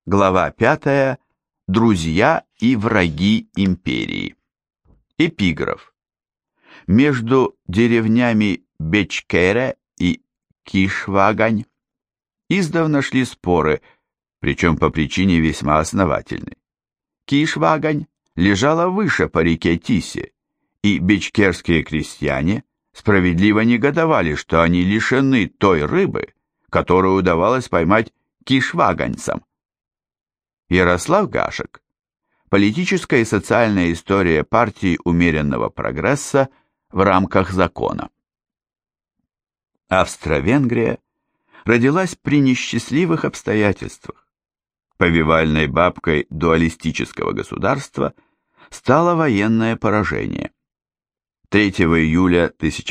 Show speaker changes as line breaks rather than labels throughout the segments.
Глава 5. Друзья и враги империи. Эпиграф. Между деревнями Бечкере и Кишвагань издавна шли споры, причем по причине весьма основательной. Кишвагань лежала выше по реке Тисе, и бечкерские крестьяне справедливо негодовали, что они лишены той рыбы, которую удавалось поймать кишваганьцам. Ярослав Гашек. Политическая и социальная история партии умеренного прогресса в рамках закона. Австро-Венгрия родилась при несчастливых обстоятельствах. Повивальной бабкой дуалистического государства стало военное поражение. 3 июля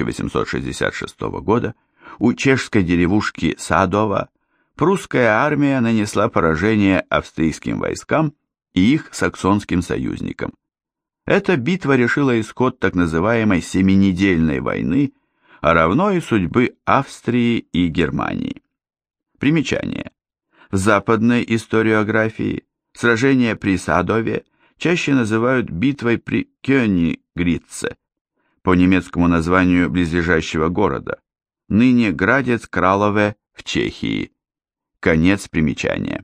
1866 года у чешской деревушки Садова прусская армия нанесла поражение австрийским войскам и их саксонским союзникам. Эта битва решила исход так называемой Семинедельной войны, а равно и судьбы Австрии и Германии. Примечание. В западной историографии сражение при Садове чаще называют битвой при Кёниггритце, по немецкому названию близлежащего города, ныне Градец Кралове в Чехии. Конец примечания.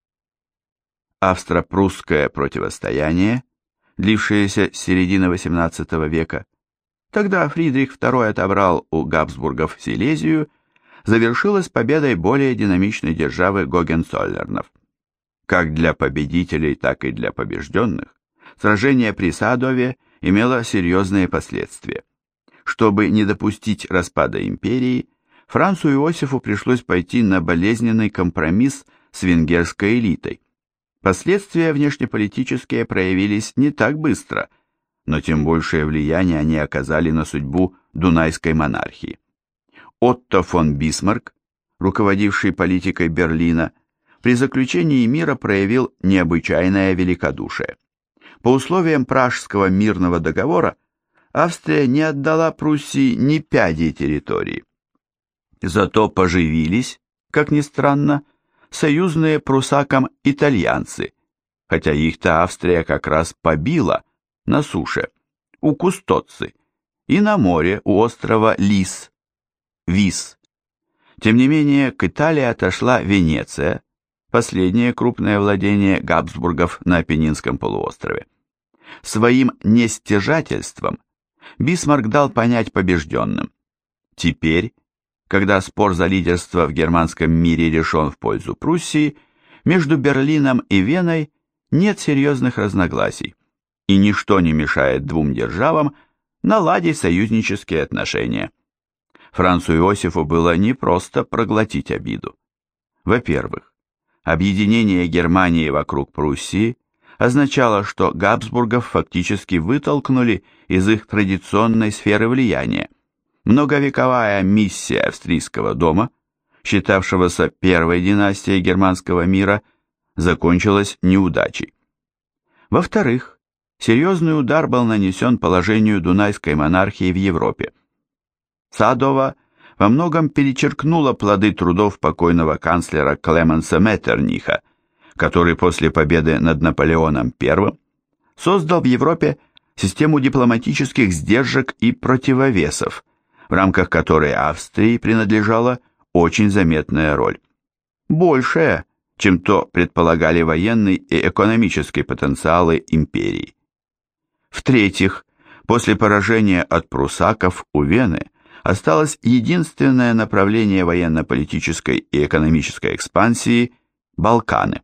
Австро-прусское противостояние, длившееся с середины XVIII века, тогда Фридрих II отобрал у Габсбургов Силезию, завершилось победой более динамичной державы Гогенцоллернов. Как для победителей, так и для побежденных, сражение при Садове имело серьезные последствия. Чтобы не допустить распада империи, Францу Иосифу пришлось пойти на болезненный компромисс с венгерской элитой. Последствия внешнеполитические проявились не так быстро, но тем большее влияние они оказали на судьбу Дунайской монархии. Отто фон Бисмарк, руководивший политикой Берлина, при заключении мира проявил необычайное великодушие. По условиям Пражского мирного договора Австрия не отдала Пруссии ни пяди территории. Зато поживились, как ни странно, союзные прусакам итальянцы, хотя их-то Австрия как раз побила на суше, у Кустоцци, и на море у острова Лис, Вис. Тем не менее, к Италии отошла Венеция, последнее крупное владение Габсбургов на Апеннинском полуострове. Своим нестяжательством Бисмарк дал понять побежденным: теперь, когда спор за лидерство в германском мире решен в пользу Пруссии, между Берлином и Веной нет серьезных разногласий, и ничто не мешает двум державам наладить союзнические отношения. Францу Иосифу было непросто проглотить обиду. Во-первых, объединение Германии вокруг Пруссии означало, что Габсбургов фактически вытолкнули из их традиционной сферы влияния. Многовековая миссия австрийского дома, считавшегося первой династией германского мира, закончилась неудачей. Во-вторых, серьезный удар был нанесен положению дунайской монархии в Европе. Садова во многом перечеркнула плоды трудов покойного канцлера Клеменса Меттерниха, который после победы над Наполеоном I создал в Европе систему дипломатических сдержек и противовесов, в рамках которой Австрии принадлежала очень заметная роль. Большая, чем то предполагали военный и экономический потенциалы империи. В-третьих, после поражения от прусаков у Вены осталось единственное направление военно-политической и экономической экспансии – Балканы.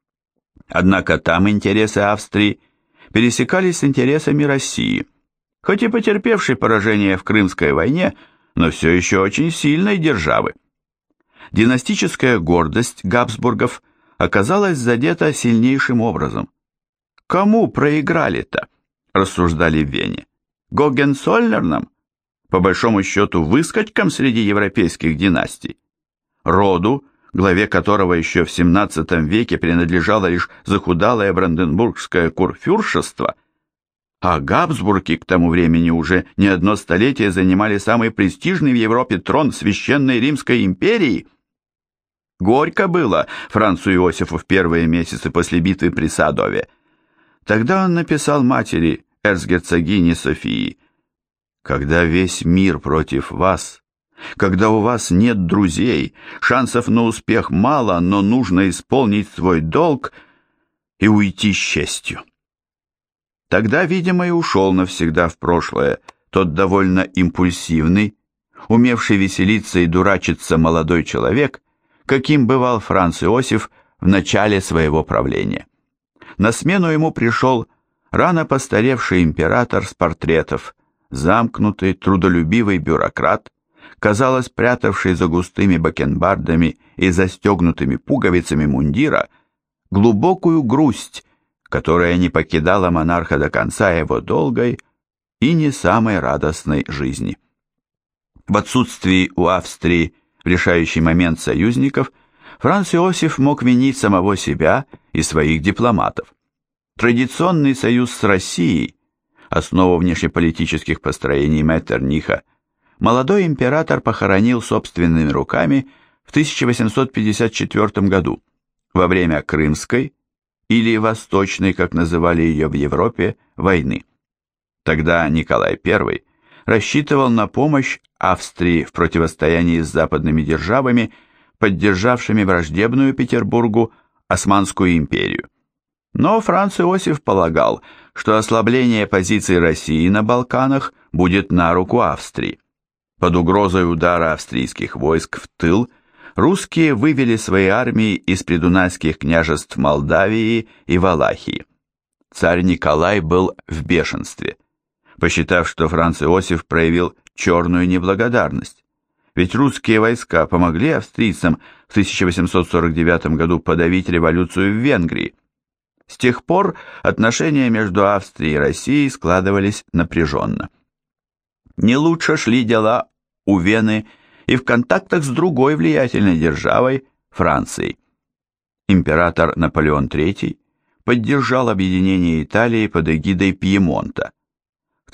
Однако там интересы Австрии пересекались с интересами России, хоть и потерпевшей поражение в Крымской войне, но все еще очень сильной державы. Династическая гордость Габсбургов оказалась задета сильнейшим образом. Кому проиграли-то, рассуждали в Вене? Гогенцоллернам? По большому счету выскочкам среди европейских династий? Роду, главе которого еще в XVII веке принадлежало лишь захудалое бранденбургское курфюршество, а Габсбурги к тому времени уже не одно столетие занимали самый престижный в Европе трон Священной Римской империи. Горько было Францу Иосифу в первые месяцы после битвы при Садове. Тогда он написал матери, эрцгерцогине Софии: «Когда весь мир против вас, когда у вас нет друзей, шансов на успех мало, но нужно исполнить свой долг и уйти с честью». Тогда, видимо, и ушел навсегда в прошлое тот довольно импульсивный, умевший веселиться и дурачиться молодой человек, каким бывал Франц Иосиф в начале своего правления. На смену ему пришел рано постаревший император с портретов, замкнутый, трудолюбивый бюрократ, казалось, прятавший за густыми бакенбардами и застегнутыми пуговицами мундира глубокую грусть, которая не покидала монарха до конца его долгой и не самой радостной жизни. В отсутствии у Австрии в решающий момент союзников Франц Иосиф мог винить самого себя и своих дипломатов. Традиционный союз с Россией, основу внешнеполитических построений Меттерниха, молодой император похоронил собственными руками в 1854 году, во время Крымской, или Восточной, как называли ее в Европе, войны. Тогда Николай I рассчитывал на помощь Австрии в противостоянии с западными державами, поддержавшими враждебную Петербургу Османскую империю. Но Франц Иосиф полагал, что ослабление позиций России на Балканах будет на руку Австрии. Под угрозой удара австрийских войск в тыл русские вывели свои армии из придунайских княжеств Молдавии и Валахии. Царь Николай был в бешенстве, посчитав, что Франц Иосиф проявил черную неблагодарность. Ведь русские войска помогли австрийцам в 1849 году подавить революцию в Венгрии. С тех пор отношения между Австрией и Россией складывались напряженно. Не лучше шли дела у Вены и в контактах с другой влиятельной державой, Францией. Император Наполеон III поддержал объединение Италии под эгидой Пьемонта. В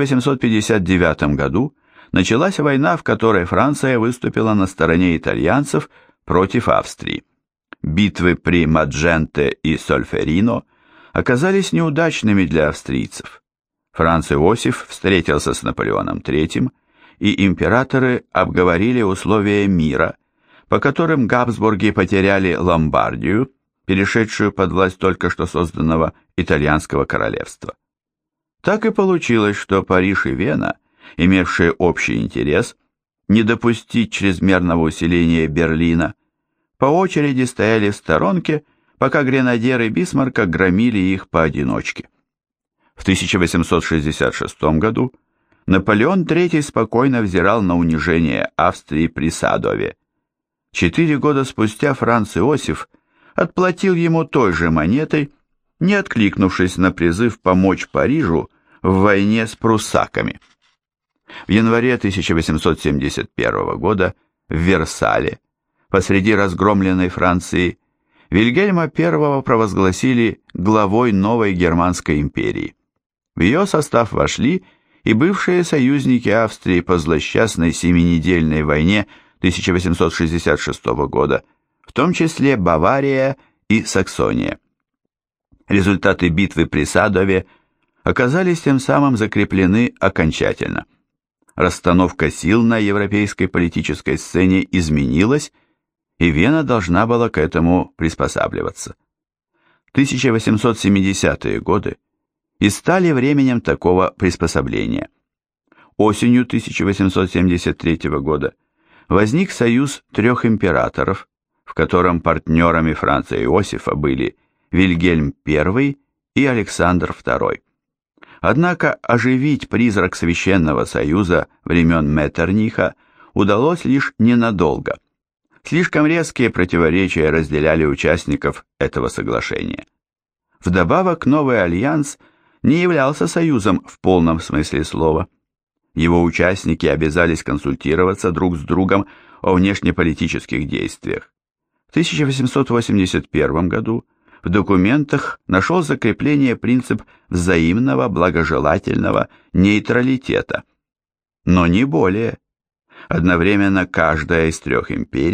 1859 году началась война, в которой Франция выступила на стороне итальянцев против Австрии. Битвы при Мадженте и Сольферино оказались неудачными для австрийцев. Франц Иосиф встретился с Наполеоном III, и императоры обговорили условия мира, по которым Габсбурги потеряли Ломбардию, перешедшую под власть только что созданного итальянского королевства. Так и получилось, что Париж и Вена, имевшие общий интерес, не допустить чрезмерного усиления Берлина, по очереди стояли в сторонке, пока гренадеры Бисмарка громили их поодиночке. В 1866 году Наполеон III спокойно взирал на унижение Австрии при Садове. 4 года спустя Франц Иосиф отплатил ему той же монетой, не откликнувшись на призыв помочь Парижу в войне с пруссаками. В январе 1871 года в Версале, посреди разгромленной Франции, Вильгельма I провозгласили главой новой Германской империи. В ее состав вошли и бывшие союзники Австрии по злосчастной семинедельной войне 1866 года, в том числе Бавария и Саксония. Результаты битвы при Садове оказались тем самым закреплены окончательно. Расстановка сил на европейской политической сцене изменилась, и Вена должна была к этому приспосабливаться. 1870-е годы и стали временем такого приспособления. Осенью 1873 года возник союз 3 императоров, в котором партнерами Франца Иосифа были Вильгельм I и Александр II. Однако оживить призрак Священного Союза времен Меттерниха удалось лишь ненадолго. Слишком резкие противоречия разделяли участников этого соглашения. Вдобавок, новый альянс не являлся союзом в полном смысле слова. Его участники обязались консультироваться друг с другом о внешнеполитических действиях. В 1881 году в документах нашел закрепление принцип взаимного благожелательного нейтралитета. Но не более. Одновременно каждая из 3 империй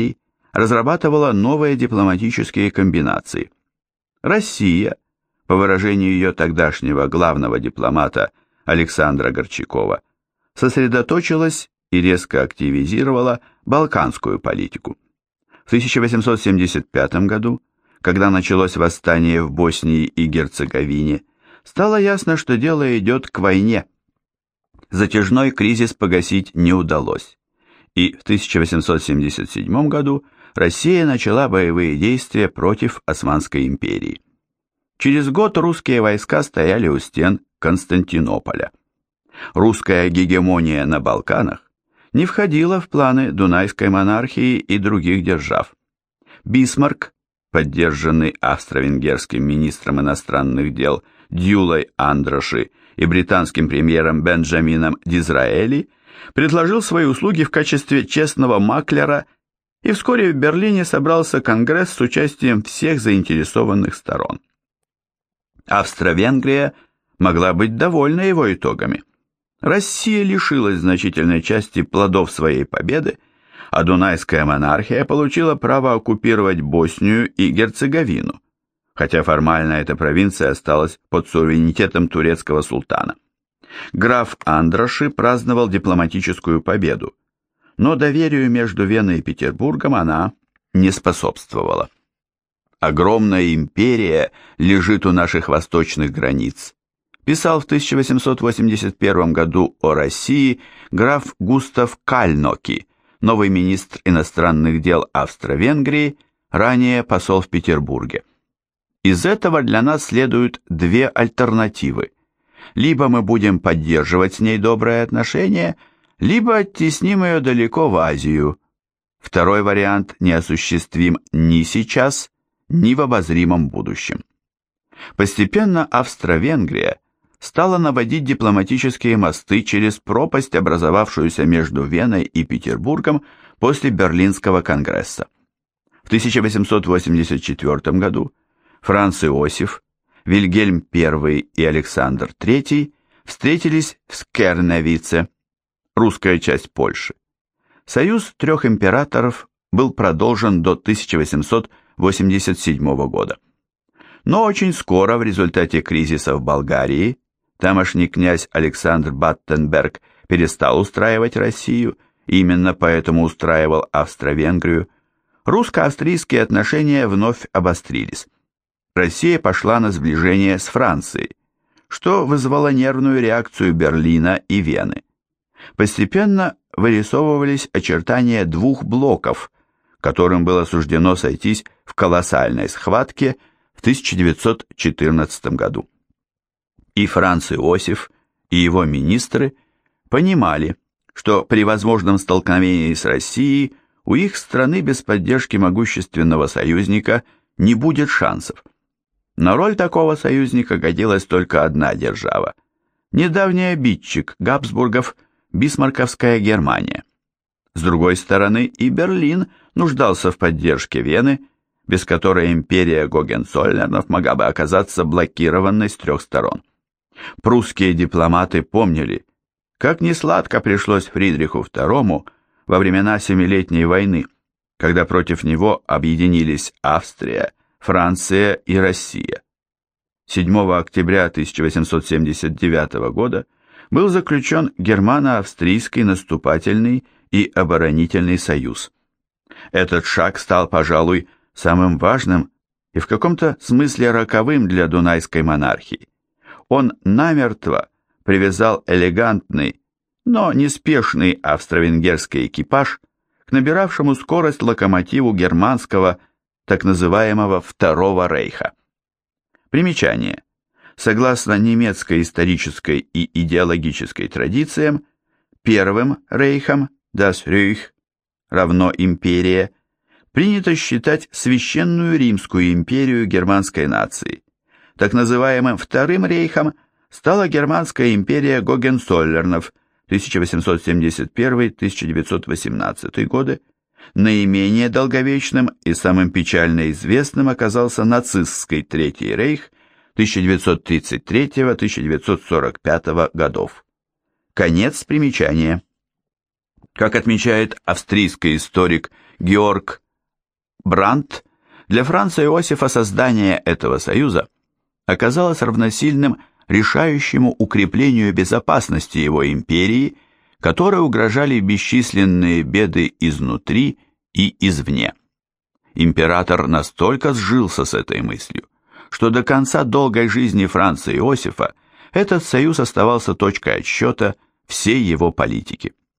разрабатывала новые дипломатические комбинации. Россия, по выражению ее тогдашнего главного дипломата Александра Горчакова, сосредоточилась и резко активизировала балканскую политику. В 1875 году, когда началось восстание в Боснии и Герцеговине, стало ясно, что дело идет к войне. Затяжной кризис погасить не удалось, и в 1877 году Россия начала боевые действия против Османской империи. Через год русские войска стояли у стен Константинополя. Русская гегемония на Балканах не входила в планы Дунайской монархии и других держав. Бисмарк, поддержанный австро-венгерским министром иностранных дел Дьюлой Андроши и британским премьером Бенджамином Дизраэли, предложил свои услуги в качестве честного маклера, и вскоре в Берлине собрался конгресс с участием всех заинтересованных сторон. Австро-Венгрия могла быть довольна его итогами. Россия лишилась значительной части плодов своей победы, а Дунайская монархия получила право оккупировать Боснию и Герцеговину, хотя формально эта провинция осталась под суверенитетом турецкого султана. Граф Андроши праздновал дипломатическую победу, но доверию между Веной и Петербургом она не способствовала. «Огромная империя лежит у наших восточных границ», писал в 1881 году о России граф Густав Кальноки, новый министр иностранных дел Австро-Венгрии, ранее посол в Петербурге. Из этого для нас следуют две альтернативы. Либо мы будем поддерживать с ней добрые отношения, либо оттесним ее далеко в Азию. Второй вариант неосуществим ни сейчас, ни в обозримом будущем. Постепенно Австро-Венгрия стала наводить дипломатические мосты через пропасть, образовавшуюся между Веной и Петербургом после Берлинского конгресса. В 1884 году Франц Иосиф, Вильгельм I и Александр III встретились в Скерневице, русская часть Польши. Союз трех императоров был продолжен до 1887 года. Но очень скоро в результате кризиса в Болгарии тамошний князь Александр Баттенберг перестал устраивать Россию, и именно поэтому устраивал Австро-Венгрию. Русско-австрийские отношения вновь обострились. Россия пошла на сближение с Францией, что вызвало нервную реакцию Берлина и Вены. Постепенно вырисовывались очертания двух блоков, которым было суждено сойтись в колоссальной схватке в 1914 году. И Франц Иосиф, и его министры понимали, что при возможном столкновении с Россией у их страны без поддержки могущественного союзника не будет шансов. На роль такого союзника годилась только одна держава – недавний обидчик Габсбургов – Бисмарковская Германия. С другой стороны, и Берлин нуждался в поддержке Вены, без которой империя Гогенцоллернов могла бы оказаться блокированной с трех сторон. Прусские дипломаты помнили, как несладко пришлось Фридриху II во времена Семилетней войны, когда против него объединились Австрия, Франция и Россия. 7 октября 1879 года был заключен Германо-Австрийский наступательный и оборонительный союз. Этот шаг стал, пожалуй, самым важным и в каком-то смысле роковым для Дунайской монархии. Он намертво привязал элегантный, но неспешный австро-венгерский экипаж к набиравшему скорость локомотиву германского, так называемого Второго рейха. Примечание. Согласно немецкой исторической и идеологической традициям, Первым рейхом, das Reich, равно империя, принято считать Священную Римскую империю германской нации. Так называемым Вторым рейхом стала Германская империя Гогенцоллернов 1871-1918 годы. Наименее долговечным и самым печально известным оказался нацистский Третий рейх 1933-1945 годов. Конец примечания. Как отмечает австрийский историк Георг Брандт, для Франца Иосифа создание этого союза оказалось равносильным решающему укреплению безопасности его империи, которой угрожали бесчисленные беды изнутри и извне. Император настолько сжился с этой мыслью, что до конца долгой жизни Франца Иосифа этот союз оставался точкой отсчета всей его политики.